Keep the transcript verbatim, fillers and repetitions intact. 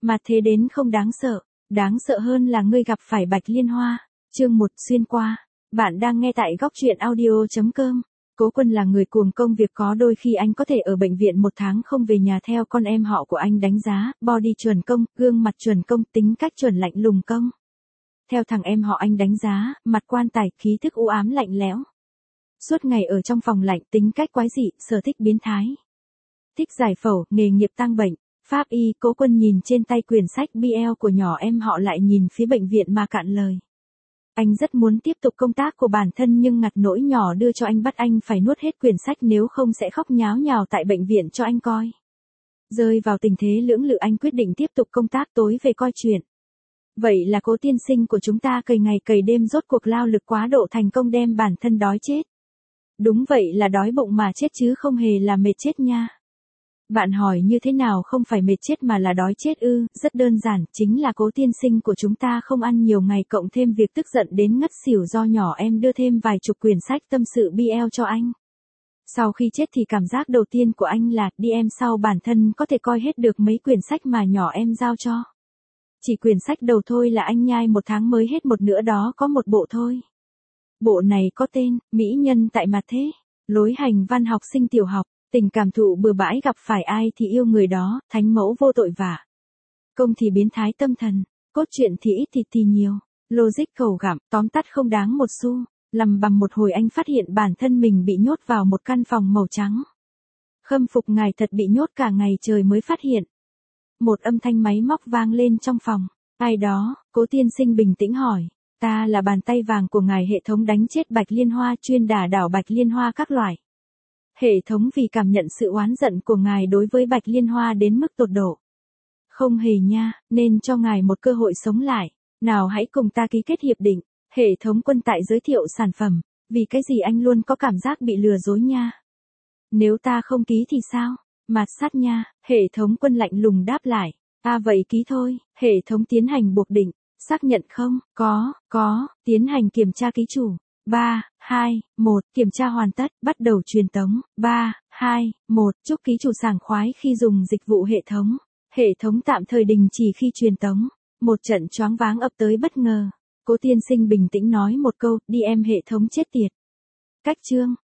Mà thế đến không đáng sợ, đáng sợ hơn là ngươi gặp phải Bạch Liên Hoa. Chương một xuyên qua. Bạn đang nghe tại góc truyện audio chấm com. Cố Quân là người cuồng công việc, có đôi khi anh có thể ở bệnh viện một tháng không về nhà. Theo con em họ của anh đánh giá, body chuẩn công, gương mặt chuẩn công, tính cách chuẩn lạnh lùng công. Theo thằng em họ anh đánh giá, mặt quan tài, khí thức u ám lạnh lẽo. Suốt ngày ở trong phòng lạnh, tính cách quái dị, sở thích biến thái. Thích giải phẫu, nghề nghiệp tăng bệnh, pháp y. Cố Quân nhìn trên tay quyển sách bê lờ của nhỏ em họ, lại nhìn phía bệnh viện mà cạn lời. Anh rất muốn tiếp tục công tác của bản thân, nhưng ngặt nỗi nhỏ đưa cho anh bắt anh phải nuốt hết quyển sách, nếu không sẽ khóc nháo nhào tại bệnh viện cho anh coi. Rơi vào tình thế lưỡng lự, anh quyết định tiếp tục công tác, tối về coi chuyện. Vậy là Cố tiên sinh của chúng ta cày ngày cày đêm, rốt cuộc lao lực quá độ thành công, đem bản thân đói chết. Đúng vậy, là đói bụng mà chết chứ không hề là mệt chết nha. Bạn hỏi như thế nào không phải mệt chết mà là đói chết ư? Rất đơn giản, chính là Cố tiên sinh của chúng ta không ăn nhiều ngày, cộng thêm việc tức giận đến ngất xỉu do nhỏ em đưa thêm vài chục quyển sách tâm sự bê lờ cho anh. Sau khi chết thì cảm giác đầu tiên của anh là đi em sau bản thân có thể coi hết được mấy quyển sách mà nhỏ em giao cho. Chỉ quyển sách đầu thôi là anh nhai một tháng mới hết, một nữa đó có một bộ thôi. Bộ này có tên Mỹ nhân tại mặt thế. Lối hành văn học sinh tiểu học. Tình cảm thụ bừa bãi, gặp phải ai thì yêu người đó, thánh mẫu vô tội vạ. Công thì biến thái tâm thần, cốt truyện thì ít thịt thì nhiều, logic khẩu gặm, tóm tắt không đáng một xu. Lầm bầm một hồi anh phát hiện bản thân mình bị nhốt vào một căn phòng màu trắng. Khâm phục ngài, thật bị nhốt cả ngày trời mới phát hiện. Một âm thanh máy móc vang lên trong phòng. Ai đó? Cố tiên sinh bình tĩnh hỏi. Ta là bàn tay vàng của ngài, hệ thống đánh chết Bạch Liên Hoa, chuyên đả đảo Bạch Liên Hoa các loại. Hệ thống vì cảm nhận sự oán giận của ngài đối với Bạch Liên Hoa đến mức tột độ. Không hề nha, nên cho ngài một cơ hội sống lại. Nào hãy cùng ta ký kết hiệp định. Hệ thống Quân tại giới thiệu sản phẩm. Vì cái gì anh luôn có cảm giác bị lừa dối nha. Nếu ta không ký thì sao? Mạt sát nha. Hệ thống Quân lạnh lùng đáp lại. À vậy ký thôi. Hệ thống tiến hành buộc định. Xác nhận không? Có, có. Tiến hành kiểm tra ký chủ. ba, hai, một, kiểm tra hoàn tất, bắt đầu truyền tống. ba, hai, một, chúc ký chủ sảng khoái khi dùng dịch vụ hệ thống. Hệ thống tạm thời đình chỉ khi truyền tống. Một trận choáng váng ập tới bất ngờ. Cố tiên sinh bình tĩnh nói một câu, đi em hệ thống chết tiệt. Cách chương.